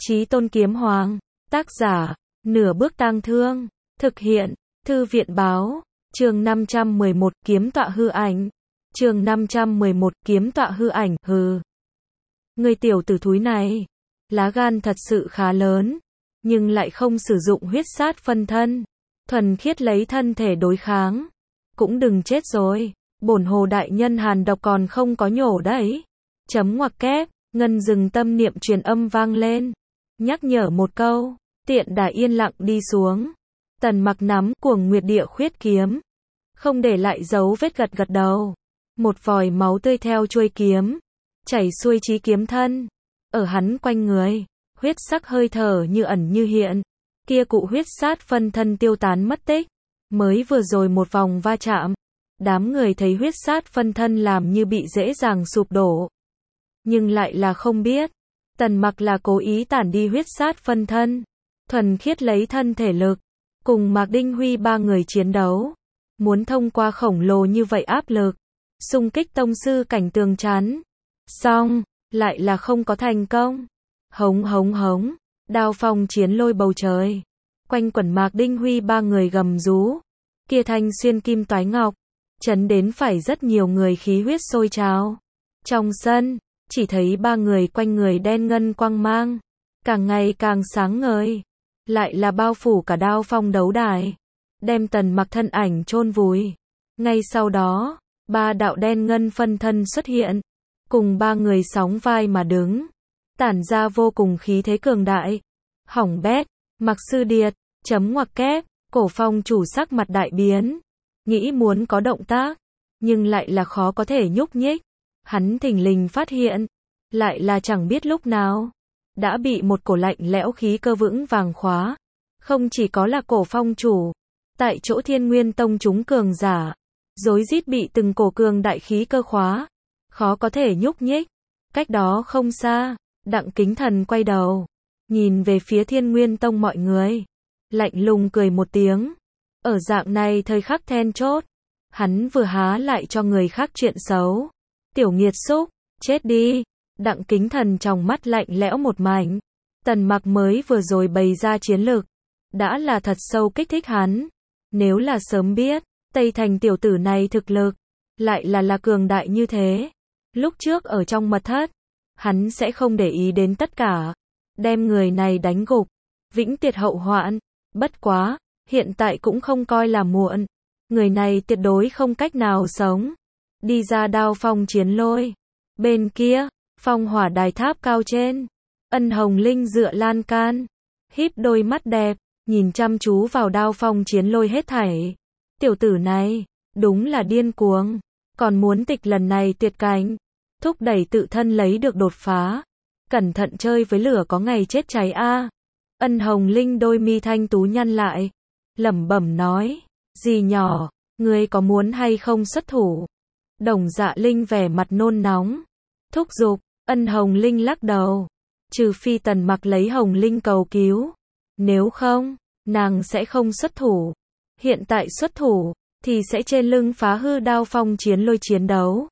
Chí Tôn Kiếm Hoàng, tác giả, Nửa Bước Tang Thương, thực hiện, Thư viện Báo, chương 511, Kiếm Tọa Hư Ảnh, chương 511, Kiếm Tọa Hư Ảnh, hừ. Người tiểu tử thúi này, lá gan thật sự khá lớn, nhưng lại không sử dụng huyết sát phân thân, thuần khiết lấy thân thể đối kháng. Cũng đừng chết rồi, bổn hồ đại nhân hàn độc còn không có nhổ đấy. Chấm ngoặc kép, ngân dừng tâm niệm truyền âm vang lên. Nhắc nhở một câu, tiện đà yên lặng đi xuống. Tần Mặc nắm Cuồng Nguyệt Địa Khuyết kiếm, không để lại dấu vết, gật gật đầu. Một vòi máu tươi theo chuôi kiếm chảy xuôi chí kiếm thân, ở hắn quanh người, huyết sắc hơi thở như ẩn như hiện. Kia cụ huyết sát phân thân tiêu tán mất tích. Mới vừa rồi một vòng va chạm, đám người thấy huyết sát phân thân làm như bị dễ dàng sụp đổ, nhưng lại là không biết, Tần Mặc là cố ý tản đi huyết sát phân thân, thuần khiết lấy thân thể lực, cùng Mạc Đinh Huy ba người chiến đấu, muốn thông qua khổng lồ như vậy áp lực, xung kích tông sư cảnh tường chắn. Xong, lại là không có thành công. Hống hống hống, đao phong chiến lôi bầu trời, quanh quẩn Mạc Đinh Huy ba người gầm rú, kia thanh xuyên kim toái ngọc, chấn đến phải rất nhiều người khí huyết sôi trào. Trong sân, chỉ thấy ba người quanh người đen ngân quang mang, càng ngày càng sáng ngời, lại là bao phủ cả đao phong đấu đài, đem Tần Mặc thân ảnh chôn vùi. Ngay sau đó, ba đạo đen ngân phân thân xuất hiện, cùng ba người sóng vai mà đứng, tản ra vô cùng khí thế cường đại. Hỏng bét, Mặc Sư Điệt, chấm ngoặc kép, Cổ Phong chủ sắc mặt đại biến, nghĩ muốn có động tác, nhưng lại là khó có thể nhúc nhích. Hắn thình lình phát hiện, lại là chẳng biết lúc nào, đã bị một cổ lạnh lẽo khí cơ vững vàng khóa. Không chỉ có là Cổ Phong chủ, tại chỗ Thiên Nguyên Tông chúng cường giả, rối rít bị từng cổ cường đại khí cơ khóa, khó có thể nhúc nhích. Cách đó không xa, Đặng Kính Thần quay đầu, nhìn về phía Thiên Nguyên Tông mọi người, lạnh lùng cười một tiếng. Ở dạng này thời khắc then chốt, hắn vừa há lại cho người khác chuyện xấu. Tiểu nghiệt xúc, chết đi. Đặng Kính Thần trong mắt lạnh lẽo một mảnh. Tần Mặc mới vừa rồi bày ra chiến lực, đã là thật sâu kích thích hắn. Nếu là sớm biết, Tây Thành tiểu tử này thực lực, lại là cường đại như thế. Lúc trước ở trong mật thất, hắn sẽ không để ý đến tất cả, đem người này đánh gục, vĩnh tiệt hậu hoạn. Bất quá, hiện tại cũng không coi là muộn. Người này tuyệt đối không cách nào sống. Đi ra đao phong chiến lôi. Bên kia, phong hỏa đài tháp cao trên, Ân Hồng Linh dựa lan can, híp đôi mắt đẹp, nhìn chăm chú vào đao phong chiến lôi hết thảy. Tiểu tử này, đúng là điên cuồng, còn muốn tịch lần này tuyệt cảnh, thúc đẩy tự thân lấy được đột phá. Cẩn thận chơi với lửa có ngày chết cháy a. Ân Hồng Linh đôi mi thanh tú nhăn lại, lẩm bẩm nói, dì nhỏ, ngươi có muốn hay không xuất thủ? Đồng Dạ Linh vẻ mặt nôn nóng, thúc giục. Ân Hồng Linh lắc đầu, trừ phi Tần Mặc lấy Hồng Linh cầu cứu, nếu không, nàng sẽ không xuất thủ. Hiện tại xuất thủ, thì sẽ trên lưng phá hư đao phong chiến lôi chiến đấu.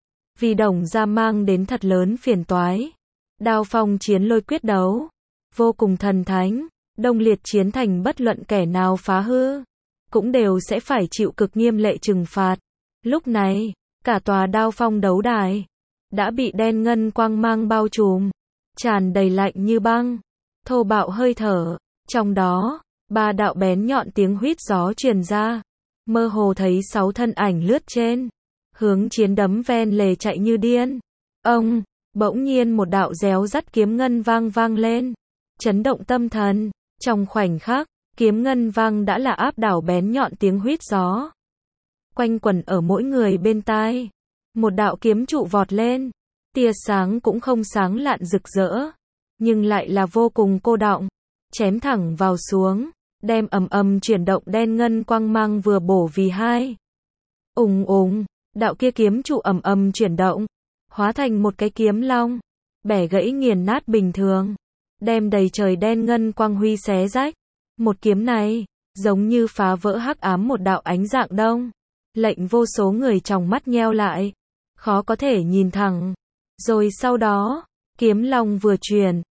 Vì Đồng Gia mang đến thật lớn phiền toái. Đao phong chiến lôi quyết đấu, vô cùng thần thánh, đông liệt chiến thành bất luận kẻ nào phá hư, cũng đều sẽ phải chịu cực nghiêm lệ trừng phạt. Lúc này, cả tòa đao phong đấu đài, đã bị đen ngân quang mang bao trùm, tràn đầy lạnh như băng, thô bạo hơi thở, trong đó, ba đạo bén nhọn tiếng huýt gió truyền ra, mơ hồ thấy 6 thân ảnh lướt trên, hướng chiến đấm ven lề chạy như điên. Ông, bỗng nhiên một đạo réo rắt kiếm ngân vang vang lên, chấn động tâm thần, trong khoảnh khắc, kiếm ngân vang đã là áp đảo bén nhọn tiếng huýt gió. Quanh quẩn ở mỗi người bên tai, một đạo kiếm trụ vọt lên, tia sáng cũng không sáng lạn rực rỡ, nhưng lại là vô cùng cô đọng, chém thẳng vào xuống, đem ầm ầm chuyển động đen ngân quang mang vừa bổ vì hai. Ùng ùng, đạo kia kiếm trụ ầm ầm chuyển động, hóa thành một cái kiếm long, bẻ gãy nghiền nát bình thường, đem đầy trời đen ngân quang huy xé rách. Một kiếm này, giống như phá vỡ hắc ám một đạo ánh dạng đông, lệnh vô số người trong mắt nheo lại, khó có thể nhìn thẳng. Rồi sau đó, kiếm long vừa truyền,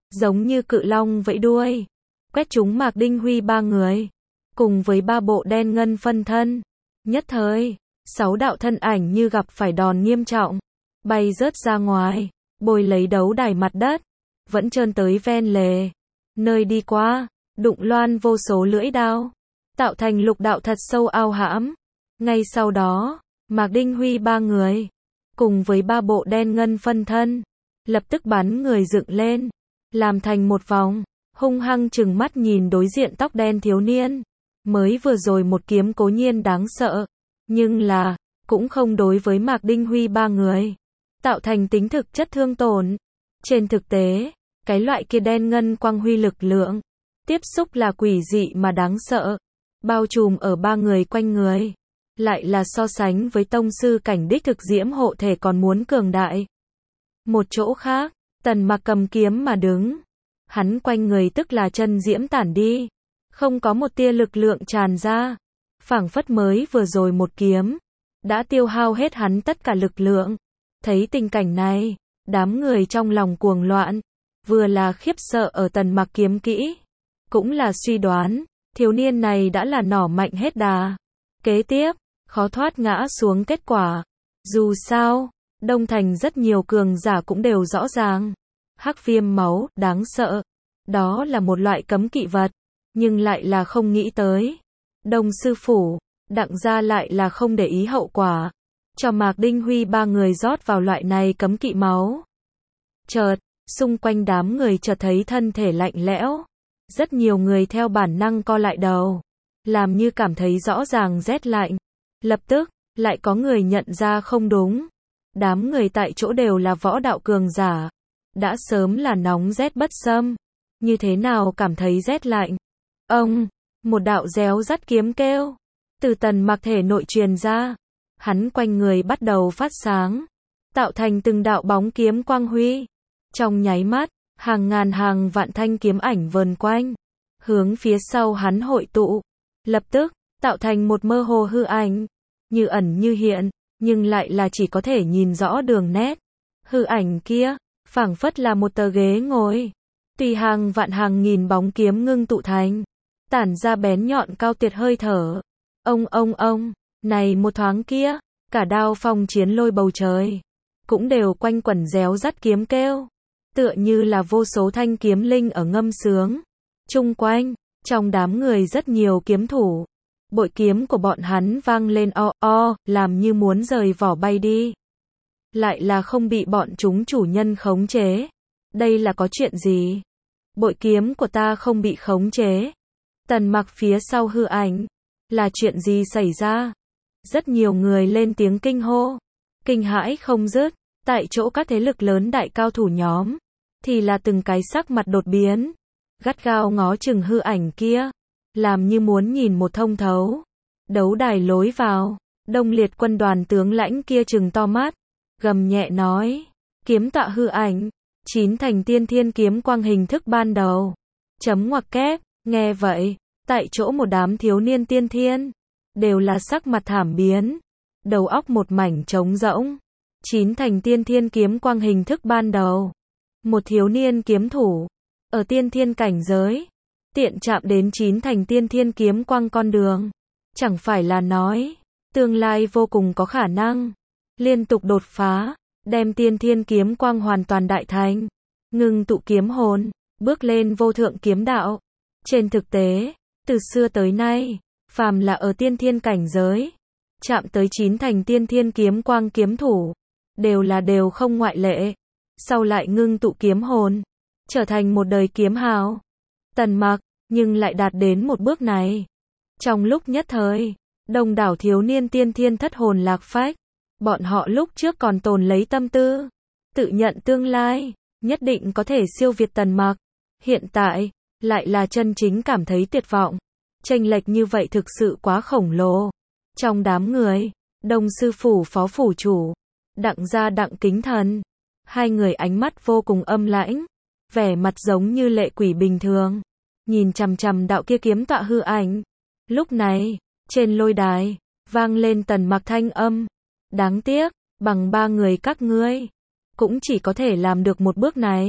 giống như cự long vẫy đuôi, quét trúng Mạc Đinh Huy ba người, cùng với ba bộ đen ngân phân thân. Nhất thời, 6 đạo thân ảnh như gặp phải đòn nghiêm trọng, bay rớt ra ngoài, bồi lấy đấu đài mặt đất, vẫn trơn tới ven lề. Nơi đi qua, đụng loan vô số lưỡi đao, tạo thành lục đạo thật sâu ao hãm. Ngay sau đó, Mạc Đinh Huy ba người, cùng với ba bộ đen ngân phân thân, lập tức bắn người dựng lên, làm thành một vòng, hung hăng trừng mắt nhìn đối diện tóc đen thiếu niên. Mới vừa rồi một kiếm cố nhiên đáng sợ, nhưng là, cũng không đối với Mạc Đinh Huy ba người, tạo thành tính thực chất thương tổn. Trên thực tế, cái loại kia đen ngân quang huy lực lượng, tiếp xúc là quỷ dị mà đáng sợ, bao trùm ở ba người quanh người, lại là so sánh với tông sư cảnh đích thực diễm hộ thể còn muốn cường đại. Một chỗ khác, Tần Mặc cầm kiếm mà đứng, hắn quanh người tức là chân diễm tản đi, không có một tia lực lượng tràn ra, phảng phất mới vừa rồi một kiếm đã tiêu hao hết hắn tất cả lực lượng. Thấy tình cảnh này, đám người trong lòng cuồng loạn, vừa là khiếp sợ ở Tần Mặc kiếm kỹ, cũng là suy đoán, thiếu niên này đã là nỏ mạnh hết đà. Kế tiếp, khó thoát ngã xuống kết quả. Dù sao, Đông Thành rất nhiều cường giả cũng đều rõ ràng. Hắc viêm máu, đáng sợ. Đó là một loại cấm kỵ vật, nhưng lại là không nghĩ tới. Đông sư phủ, Đặng gia lại là không để ý hậu quả, cho Mạc Đinh Huy ba người rót vào loại này cấm kỵ máu. Chợt, xung quanh đám người chợt thấy thân thể lạnh lẽo. Rất nhiều người theo bản năng co lại đầu, làm như cảm thấy rõ ràng rét lạnh. Lập tức, lại có người nhận ra không đúng. Đám người tại chỗ đều là võ đạo cường giả, đã sớm là nóng rét bất xâm, như thế nào cảm thấy rét lạnh. Ông, một đạo réo rắt kiếm kêu từ Tần Mặc thể nội truyền ra, hắn quanh người bắt đầu phát sáng, tạo thành từng đạo bóng kiếm quang huy. Trong nháy mắt, hàng ngàn hàng vạn thanh kiếm ảnh vờn quanh, hướng phía sau hắn hội tụ, lập tức tạo thành một mơ hồ hư ảnh, như ẩn như hiện, nhưng lại là chỉ có thể nhìn rõ đường nét. Hư ảnh kia, phảng phất là một tờ ghế ngồi, tùy hàng vạn hàng nghìn bóng kiếm ngưng tụ thành, tản ra bén nhọn cao tuyệt hơi thở. Ông, này một thoáng kia, cả đao phong chiến lôi bầu trời, cũng đều quanh quẩn réo rắt kiếm kêu, tựa như là vô số thanh kiếm linh ở ngâm sướng. Chung quanh, trong đám người rất nhiều kiếm thủ, bội kiếm của bọn hắn vang lên làm như muốn rời vỏ bay đi. Lại là không bị bọn chúng chủ nhân khống chế. Đây là có chuyện gì? Bội kiếm của ta không bị khống chế. Tần Mặc phía sau hư ảnh, là chuyện gì xảy ra? Rất nhiều người lên tiếng kinh hô, kinh hãi không dứt. Tại chỗ các thế lực lớn đại cao thủ nhóm, thì là từng cái sắc mặt đột biến, gắt gao ngó chừng hư ảnh kia, làm như muốn nhìn một thông thấu. Đấu đài lối vào, Đông Liệt quân đoàn tướng lãnh kia trừng to mắt, gầm nhẹ nói, kiếm tọa hư ảnh, 9 thành tiên thiên kiếm quang hình thức ban đầu. Chấm ngoặc kép, nghe vậy, tại chỗ một đám thiếu niên tiên thiên, đều là sắc mặt thảm biến, đầu óc một mảnh trống rỗng. 9 thành tiên thiên kiếm quang hình thức ban đầu. Một thiếu niên kiếm thủ, ở tiên thiên cảnh giới, tiện chạm đến 9 thành tiên thiên kiếm quang con đường. Chẳng phải là nói, tương lai vô cùng có khả năng, liên tục đột phá, đem tiên thiên kiếm quang hoàn toàn đại thành, ngưng tụ kiếm hồn, bước lên vô thượng kiếm đạo. Trên thực tế, từ xưa tới nay, phàm là ở tiên thiên cảnh giới, chạm tới 9 thành tiên thiên kiếm quang kiếm thủ, đều không ngoại lệ, sau lại ngưng tụ kiếm hồn, trở thành một đời kiếm hào. Tần Mặc, nhưng lại đạt đến một bước này. Trong lúc nhất thời, đông đảo thiếu niên tiên thiên thất hồn lạc phách, bọn họ lúc trước còn tồn lấy tâm tư, tự nhận tương lai, nhất định có thể siêu việt Tần Mặc. Hiện tại, lại là chân chính cảm thấy tuyệt vọng. Chênh lệch như vậy thực sự quá khổng lồ. Trong đám người, Đông sư phủ phó phủ chủ, Đặng gia Đặng Kính Thần, hai người ánh mắt vô cùng âm lãnh, vẻ mặt giống như lệ quỷ bình thường, nhìn chằm chằm đạo kia kiếm tọa hư ảnh. Lúc này, trên lôi đài, vang lên Tần Mặc thanh âm, đáng tiếc, bằng ba người các ngươi, cũng chỉ có thể làm được một bước này.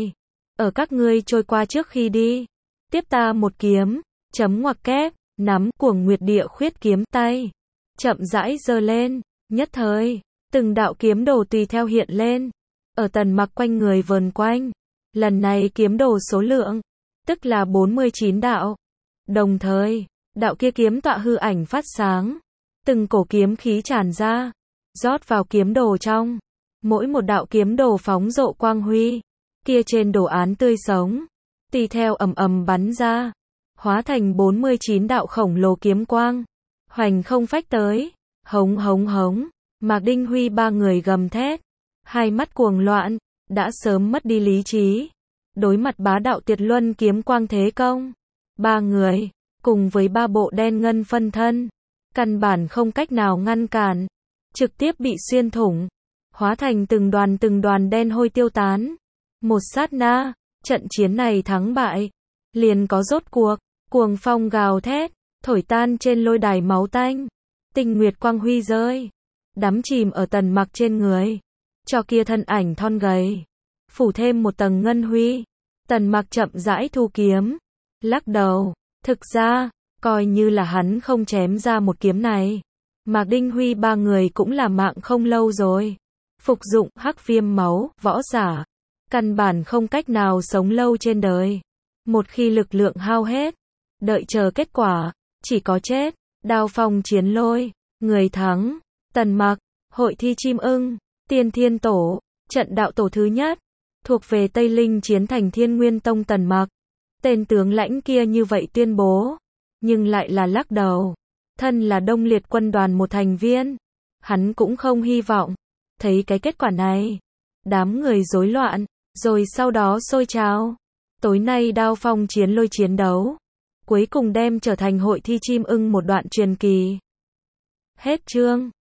ở các ngươi trôi qua trước khi đi, tiếp ta một kiếm, chấm ngoặc kép, nắm Cuồng Nguyệt Địa Khuyết kiếm tay, chậm rãi giơ lên, nhất thời, từng đạo kiếm đồ tùy theo hiện lên, ở Tần Mặc quanh người vờn quanh. Lần này kiếm đồ số lượng, tức là 49 đạo. Đồng thời, đạo kia kiếm tọa hư ảnh phát sáng, từng cổ kiếm khí tràn ra, rót vào kiếm đồ trong. Mỗi một đạo kiếm đồ phóng rộ quang huy, kia trên đồ án tươi sống, tùy theo ầm ầm bắn ra, hóa thành 49 đạo khổng lồ kiếm quang, hoành không phách tới. Hống hống hống, Mạc Đinh Huy ba người gầm thét, hai mắt cuồng loạn, đã sớm mất đi lý trí. Đối mặt bá đạo Tuyệt Luân kiếm quang thế công, ba người, cùng với ba bộ đen ngân phân thân, căn bản không cách nào ngăn cản, trực tiếp bị xuyên thủng, hóa thành từng đoàn đen hôi tiêu tán. Một sát na, trận chiến này thắng bại, liền có rốt cuộc, cuồng phong gào thét, thổi tan trên lôi đài máu tanh, tinh nguyệt quang huy rơi, đắm chìm ở Tần Mặc trên người, cho kia thân ảnh thon gầy, phủ thêm một tầng ngân huy. Tần Mặc chậm rãi thu kiếm, lắc đầu, thực ra, coi như là hắn không chém ra một kiếm này, Mạc Đinh Huy ba người cũng là mạng không lâu rồi. Phục dụng hắc viêm máu, võ giả, căn bản không cách nào sống lâu trên đời. Một khi lực lượng hao hết, đợi chờ kết quả, chỉ có chết. Đao phong chiến lôi, người thắng, Tần Mặc, hội thi chim ưng, Tiên Thiên Tổ, trận đạo tổ thứ nhất, thuộc về Tây Linh chiến thành Thiên Nguyên Tông Tần Mặc. Tên tướng lãnh kia như vậy tuyên bố, nhưng lại là lắc đầu. Thân là Đông Liệt quân đoàn một thành viên, hắn cũng không hy vọng thấy cái kết quả này. Đám người rối loạn, rồi sau đó sôi trào. Tối nay đao phong chiến lôi chiến đấu, cuối cùng đem trở thành hội thi chim ưng một đoạn truyền kỳ. Hết chương.